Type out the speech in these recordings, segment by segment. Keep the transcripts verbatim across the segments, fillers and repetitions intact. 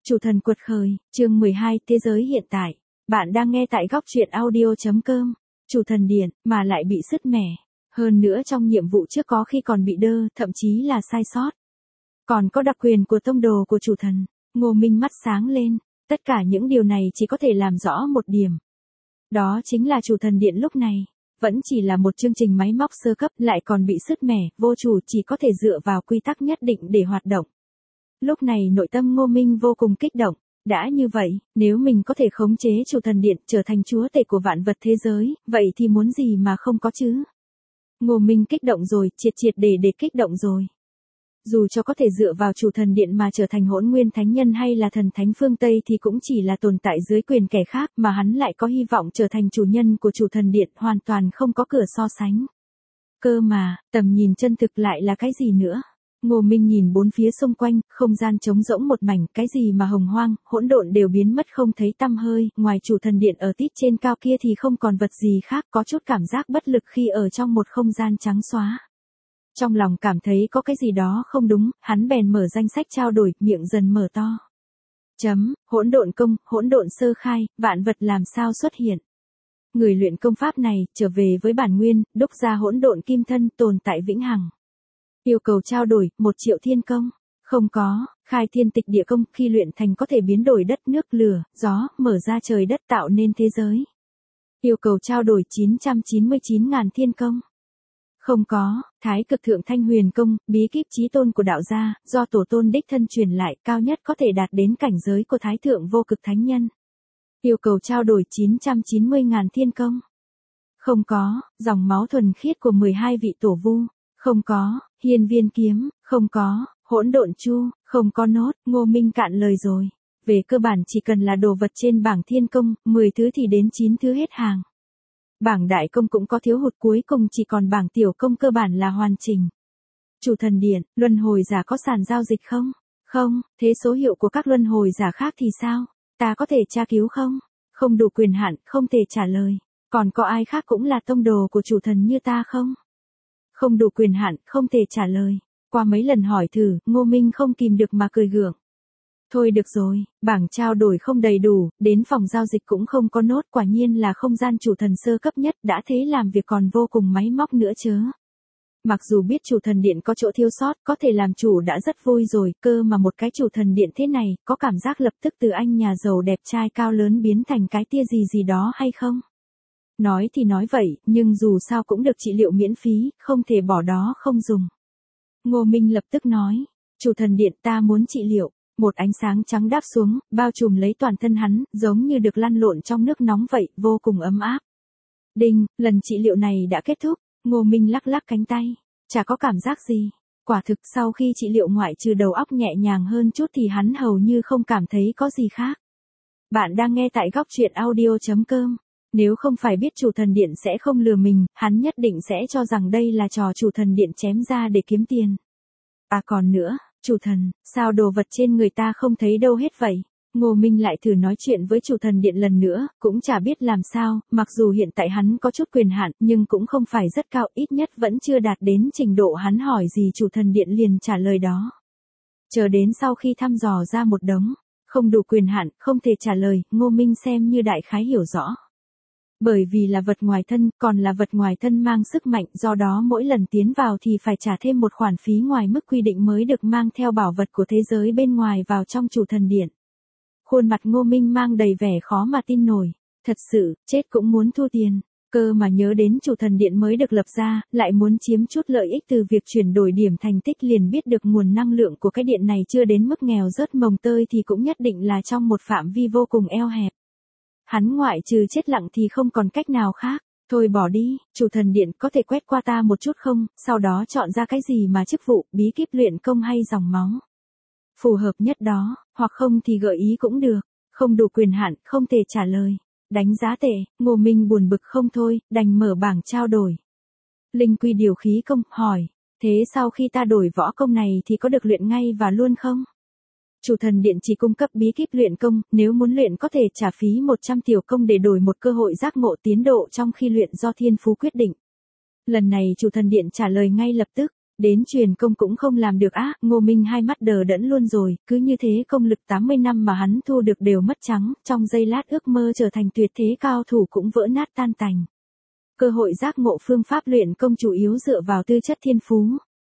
Chủ thần quật khởi, chương mười hai, thế giới hiện tại. Bạn đang nghe tại góc truyện audio chấm com. Chủ thần điện, mà lại bị sứt mẻ. Hơn nữa trong nhiệm vụ trước có khi còn bị đơ, thậm chí là sai sót. Còn có đặc quyền của tông đồ của chủ thần. Ngô Minh mắt sáng lên. Tất cả những điều này chỉ có thể làm rõ một điểm. Đó chính là chủ thần điện lúc này. Vẫn chỉ là một chương trình máy móc sơ cấp, lại còn bị sứt mẻ, vô chủ chỉ có thể dựa vào quy tắc nhất định để hoạt động. Lúc này nội tâm Ngô Minh vô cùng kích động. Đã như vậy, nếu mình có thể khống chế chủ thần điện trở thành chúa tể của vạn vật thế giới, vậy thì muốn gì mà không có chứ? Ngô Minh kích động rồi, triệt triệt để để kích động rồi. Dù cho có thể dựa vào chủ thần điện mà trở thành hỗn nguyên thánh nhân hay là thần thánh phương Tây thì cũng chỉ là tồn tại dưới quyền kẻ khác, mà hắn lại có hy vọng trở thành chủ nhân của chủ thần điện, hoàn toàn không có cửa so sánh. Cơ mà, tầm nhìn chân thực lại là cái gì nữa? Ngô Minh nhìn bốn phía xung quanh, không gian trống rỗng một mảnh, cái gì mà hồng hoang, hỗn độn đều biến mất không thấy tăm hơi, ngoài chủ thần điện ở tít trên cao kia thì không còn vật gì khác, có chút cảm giác bất lực khi ở trong một không gian trắng xóa. Trong lòng cảm thấy có cái gì đó không đúng, hắn bèn mở danh sách trao đổi, miệng dần mở to. Chấm, hỗn độn công, hỗn độn sơ khai, vạn vật làm sao xuất hiện. Người luyện công pháp này, trở về với bản nguyên, đúc ra hỗn độn kim thân, tồn tại vĩnh hằng. Yêu cầu trao đổi, một triệu thiên công. Không có, khai thiên tịch địa công, khi luyện thành có thể biến đổi đất nước lửa, gió, mở ra trời đất tạo nên thế giới. Yêu cầu trao đổi chín trăm chín mươi chín ngàn thiên công. Không có, thái cực thượng thanh huyền công, bí kíp chí tôn của đạo gia, do tổ tôn đích thân truyền lại, cao nhất có thể đạt đến cảnh giới của thái thượng vô cực thánh nhân. Yêu cầu trao đổi chín trăm chín mươi ngàn thiên công. Không có, dòng máu thuần khiết của mười hai vị tổ vu. Không có, hiên viên kiếm, không có, hỗn độn chu, không có nốt, Ngô Minh cạn lời rồi. Về cơ bản chỉ cần là đồ vật trên bảng thiên công, mười thứ thì đến chín thứ hết hàng. Bảng đại công cũng có thiếu hụt, cuối cùng chỉ còn bảng tiểu công cơ bản là hoàn chỉnh. Chủ thần điện, luân hồi giả có sàn giao dịch không? Không, thế số hiệu của các luân hồi giả khác thì sao? Ta có thể tra cứu không? Không đủ quyền hạn, không thể trả lời. Còn có ai khác cũng là tông đồ của chủ thần như ta không? Không đủ quyền hạn, không thể trả lời. Qua mấy lần hỏi thử, Ngô Minh không kìm được mà cười gượng. Thôi được rồi, bảng trao đổi không đầy đủ, đến phòng giao dịch cũng không có nốt, quả nhiên là không gian chủ thần sơ cấp nhất, đã thế làm việc còn vô cùng máy móc nữa chớ. Mặc dù biết chủ thần điện có chỗ thiếu sót, có thể làm chủ đã rất vui rồi, cơ mà một cái chủ thần điện thế này, có cảm giác lập tức từ anh nhà giàu đẹp trai cao lớn biến thành cái tia gì gì đó hay không? Nói thì nói vậy, nhưng dù sao cũng được trị liệu miễn phí, không thể bỏ đó không dùng. Ngô Minh lập tức nói, chủ thần điện ta muốn trị liệu. Một ánh sáng trắng đáp xuống, bao trùm lấy toàn thân hắn, giống như được lăn lộn trong nước nóng vậy, vô cùng ấm áp. Đinh, lần trị liệu này đã kết thúc. Ngô Minh lắc lắc cánh tay. Chả có cảm giác gì. Quả thực sau khi trị liệu ngoại trừ đầu óc nhẹ nhàng hơn chút thì hắn hầu như không cảm thấy có gì khác. Bạn đang nghe tại góc truyện audio chấm com. Nếu không phải biết chủ thần điện sẽ không lừa mình, hắn nhất định sẽ cho rằng đây là trò chủ thần điện chém ra để kiếm tiền. À còn nữa, chủ thần, sao đồ vật trên người ta không thấy đâu hết vậy? Ngô Minh lại thử nói chuyện với chủ thần điện lần nữa, cũng chả biết làm sao, mặc dù hiện tại hắn có chút quyền hạn, nhưng cũng không phải rất cao, ít nhất vẫn chưa đạt đến trình độ hắn hỏi gì chủ thần điện liền trả lời đó. Chờ đến sau khi thăm dò ra một đống, không đủ quyền hạn, không thể trả lời, Ngô Minh xem như đại khái hiểu rõ. Bởi vì là vật ngoài thân, còn là vật ngoài thân mang sức mạnh, do đó mỗi lần tiến vào thì phải trả thêm một khoản phí ngoài mức quy định mới được mang theo bảo vật của thế giới bên ngoài vào trong chủ thần điện. Khuôn mặt Ngô Minh mang đầy vẻ khó mà tin nổi. Thật sự, chết cũng muốn thu tiền. Cơ mà nhớ đến chủ thần điện mới được lập ra, lại muốn chiếm chút lợi ích từ việc chuyển đổi điểm thành tích, liền biết được nguồn năng lượng của cái điện này chưa đến mức nghèo rớt mồng tơi thì cũng nhất định là trong một phạm vi vô cùng eo hẹp. Hắn ngoại trừ chết lặng thì không còn cách nào khác. Thôi bỏ đi, chủ thần điện có thể quét qua ta một chút không, sau đó chọn ra cái gì mà chức vụ, bí kíp luyện công hay dòng máu. Phù hợp nhất đó, hoặc không thì gợi ý cũng được. Không đủ quyền hạn, không thể trả lời. Đánh giá tệ, Ngô Minh buồn bực không thôi, đành mở bảng trao đổi. Linh quy điều khí công, hỏi. Thế sau khi ta đổi võ công này thì có được luyện ngay và luôn không? Chủ thần điện chỉ cung cấp bí kíp luyện công, nếu muốn luyện có thể trả phí một trăm tiểu công để đổi một cơ hội giác ngộ tiến độ trong khi luyện do thiên phú quyết định. Lần này chủ thần điện trả lời ngay lập tức, Đến truyền công cũng không làm được á, Ngô Minh hai mắt đờ đẫn luôn rồi, cứ như thế công lực tám mươi năm mà hắn thu được đều mất trắng, trong giây lát ước mơ trở thành tuyệt thế cao thủ cũng vỡ nát tan tành. Cơ hội giác ngộ phương pháp luyện công chủ yếu dựa vào tư chất thiên phú.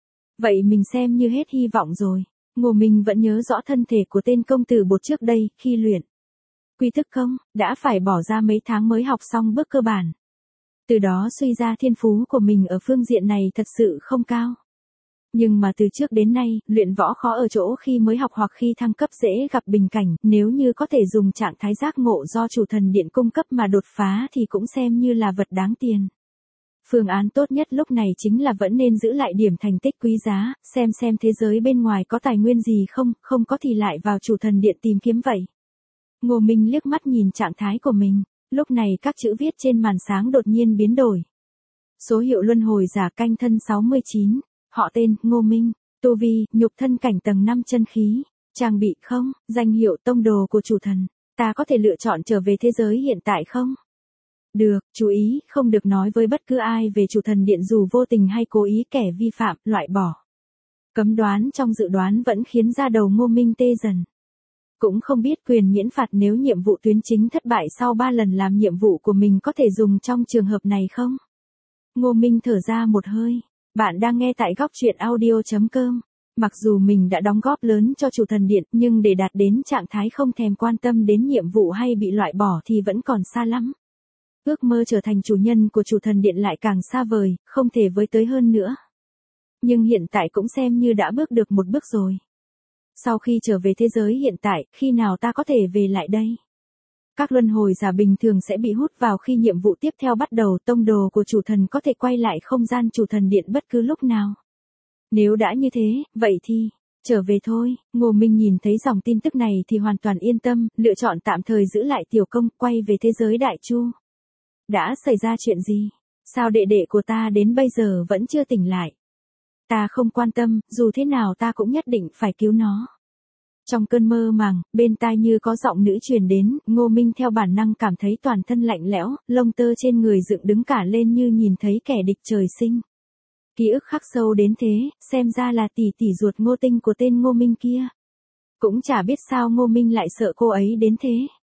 Vậy mình xem như hết hy vọng rồi. Ngô Minh vẫn nhớ rõ thân thể của tên công tử bột trước đây, khi luyện quy thức công, đã phải bỏ ra mấy tháng mới học xong bước cơ bản. Từ đó suy ra thiên phú của mình ở phương diện này thật sự không cao. Nhưng mà từ trước đến nay, luyện võ khó ở chỗ khi mới học hoặc khi thăng cấp dễ gặp bình cảnh, nếu như có thể dùng trạng thái giác ngộ do chủ thần điện cung cấp mà đột phá thì cũng xem như là vật đáng tiền. Phương án tốt nhất lúc này chính là vẫn nên giữ lại điểm thành tích quý giá, xem xem thế giới bên ngoài có tài nguyên gì không, không có thì lại vào chủ thần điện tìm kiếm vậy. Ngô Minh liếc mắt nhìn trạng thái của mình, lúc này các chữ viết trên màn sáng đột nhiên biến đổi. Số hiệu luân hồi giả canh thân sáu mươi chín, họ tên, Ngô Minh, tu vi, nhục thân cảnh tầng năm chân khí, trang bị không, danh hiệu tông đồ của chủ thần, ta có thể lựa chọn trở về thế giới hiện tại không? Được, chú ý, không được nói với bất cứ ai về chủ thần điện dù vô tình hay cố ý kẻ vi phạm, loại bỏ. Cấm đoán trong dự đoán vẫn khiến da đầu Ngô Minh tê dần. Cũng không biết quyền miễn phạt nếu nhiệm vụ tuyến chính thất bại sau ba lần làm nhiệm vụ của mình có thể dùng trong trường hợp này không? Ngô Minh thở ra một hơi. Bạn đang nghe tại góc truyện audio chấm com. Mặc dù mình đã đóng góp lớn cho chủ thần điện nhưng để đạt đến trạng thái không thèm quan tâm đến nhiệm vụ hay bị loại bỏ thì vẫn còn xa lắm. Ước mơ trở thành chủ nhân của chủ thần điện lại càng xa vời, không thể với tới hơn nữa. Nhưng hiện tại cũng xem như đã bước được một bước rồi. Sau khi trở về thế giới hiện tại, khi nào ta có thể về lại đây? Các luân hồi giả bình thường sẽ bị hút vào khi nhiệm vụ tiếp theo bắt đầu, tông đồ của chủ thần có thể quay lại không gian chủ thần điện bất cứ lúc nào. Nếu đã như thế, vậy thì, trở về thôi. Ngô Minh nhìn thấy dòng tin tức này thì hoàn toàn yên tâm, lựa chọn tạm thời giữ lại tiểu công, quay về thế giới Đại Chu. Đã xảy ra chuyện gì? Sao đệ đệ của ta đến bây giờ vẫn chưa tỉnh lại? Ta không quan tâm, dù thế nào ta cũng nhất định phải cứu nó. Trong cơn mơ màng, bên tai như có giọng nữ truyền đến, Ngô Minh theo bản năng cảm thấy toàn thân lạnh lẽo, lông tơ trên người dựng đứng cả lên như nhìn thấy kẻ địch trời sinh. Ký ức khắc sâu đến thế, xem ra là tỷ tỷ ruột Ngô Tinh của tên Ngô Minh kia. Cũng chả biết sao Ngô Minh lại sợ cô ấy đến thế.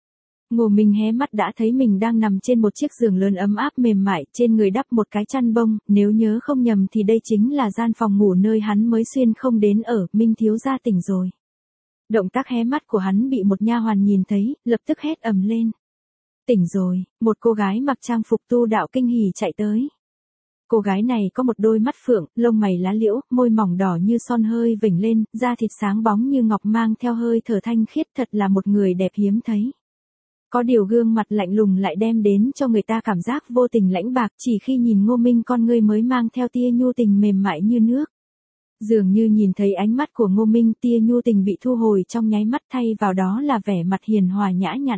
Ngô Minh hé mắt đã thấy mình đang nằm trên một chiếc giường lớn ấm áp mềm mại, trên người đắp một cái chăn bông, nếu nhớ không nhầm thì đây chính là gian phòng ngủ nơi hắn mới xuyên không đến ở, Minh thiếu gia tỉnh rồi. Động tác hé mắt của hắn bị một nha hoàn nhìn thấy, lập tức hét ầm lên. Tỉnh rồi, một cô gái mặc trang phục tu đạo kinh hỉ chạy tới. Cô gái này có một đôi mắt phượng, lông mày lá liễu, môi mỏng đỏ như son hơi vểnh lên, da thịt sáng bóng như ngọc mang theo hơi thở thanh khiết, thật là một người đẹp hiếm thấy. Có điều gương mặt lạnh lùng lại đem đến cho người ta cảm giác vô tình lãnh bạc, chỉ khi nhìn Ngô Minh con ngươi mới mang theo tia nhu tình mềm mại như nước. Dường như nhìn thấy ánh mắt của Ngô Minh, tia nhu tình bị thu hồi trong nháy mắt, thay vào đó là vẻ mặt hiền hòa nhã nhặn.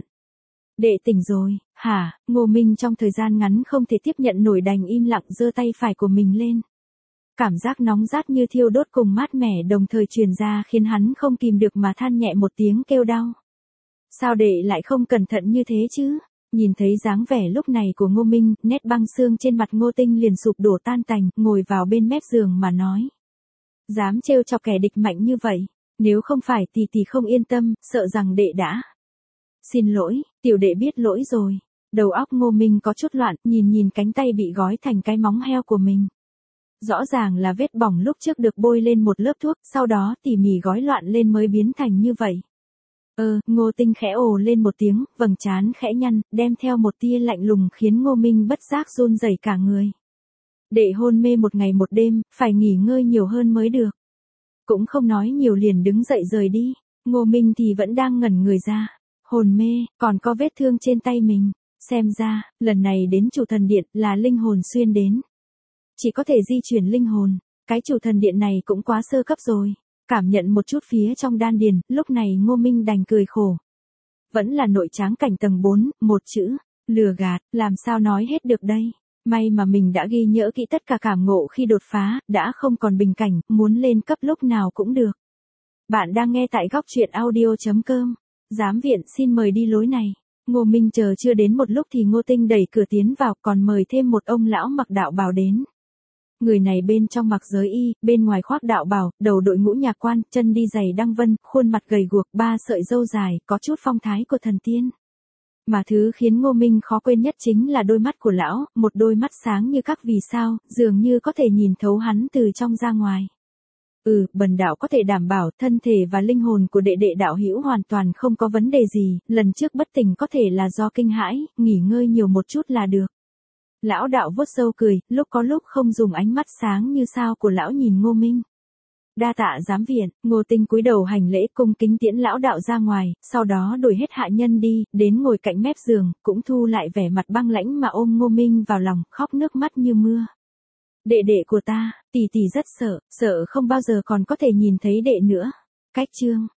Đệ tỉnh rồi, hả? Ngô Minh trong thời gian ngắn không thể tiếp nhận nổi đành im lặng giơ tay phải của mình lên. Cảm giác nóng rát như thiêu đốt cùng mát mẻ đồng thời truyền ra khiến hắn không kìm được mà than nhẹ một tiếng kêu đau. Sao đệ lại không cẩn thận như thế chứ? Nhìn thấy dáng vẻ lúc này của Ngô Minh, nét băng xương trên mặt Ngô Tinh liền sụp đổ tan tành, ngồi vào bên mép giường mà nói. Dám trêu chọc kẻ địch mạnh như vậy, nếu không phải tỷ tỷ không yên tâm, sợ rằng đệ đã. Xin lỗi, tiểu đệ biết lỗi rồi. Đầu óc Ngô Minh có chút loạn, nhìn nhìn cánh tay bị gói thành cái móng heo của mình. Rõ ràng là vết bỏng lúc trước được bôi lên một lớp thuốc, sau đó tỉ mỉ gói loạn lên mới biến thành như vậy. Ờ, Ngô Tinh khẽ ồ lên một tiếng, vầng trán khẽ nhăn, đem theo một tia lạnh lùng khiến Ngô Minh bất giác run rẩy cả người. Đệ hôn mê một ngày một đêm, phải nghỉ ngơi nhiều hơn mới được. Cũng không nói nhiều liền đứng dậy rời đi, Ngô Minh thì vẫn đang ngẩn người ra. Hồn mê, còn có vết thương trên tay mình. Xem ra, lần này đến chủ thần điện là linh hồn xuyên đến. Chỉ có thể di chuyển linh hồn, cái chủ thần điện này cũng quá sơ cấp rồi. Cảm nhận một chút phía trong đan điền, lúc này Ngô Minh đành cười khổ. Vẫn là nội tráng cảnh tầng bốn, một chữ, lừa gạt, làm sao nói hết được đây. May mà mình đã ghi nhớ kỹ tất cả cảm ngộ khi đột phá, đã không còn bình cảnh, muốn lên cấp lúc nào cũng được. Bạn đang nghe tại góc truyện audio chấm com. Giám viện xin mời đi lối này. Ngô Minh chờ chưa đến một lúc thì Ngô Tinh đẩy cửa tiến vào, còn mời thêm một ông lão mặc đạo bào đến. Người này bên trong mặc giới y, bên ngoài khoác đạo bào, đầu đội mũ nhạc quan, chân đi giày đăng vân, khuôn mặt gầy guộc, ba sợi râu dài, có chút phong thái của thần tiên. Mà thứ khiến Ngô Minh khó quên nhất chính là đôi mắt của lão, một đôi mắt sáng như các vì sao, dường như có thể nhìn thấu hắn từ trong ra ngoài. Ừ, bần đạo có thể đảm bảo thân thể và linh hồn của đệ đệ đạo hữu hoàn toàn không có vấn đề gì, lần trước bất tỉnh có thể là do kinh hãi, nghỉ ngơi nhiều một chút là được. Lão đạo vuốt râu cười, lúc có lúc không dùng ánh mắt sáng như sao của lão nhìn Ngô Minh. Đa tạ giám viện, Ngô Tinh cúi đầu hành lễ cung kính tiễn lão đạo ra ngoài, sau đó đuổi hết hạ nhân đi, đến ngồi cạnh mép giường, cũng thu lại vẻ mặt băng lãnh mà ôm Ngô Minh vào lòng, khóc nước mắt như mưa. Đệ đệ của ta, tỷ tỷ rất sợ, sợ không bao giờ còn có thể nhìn thấy đệ nữa. Cách chương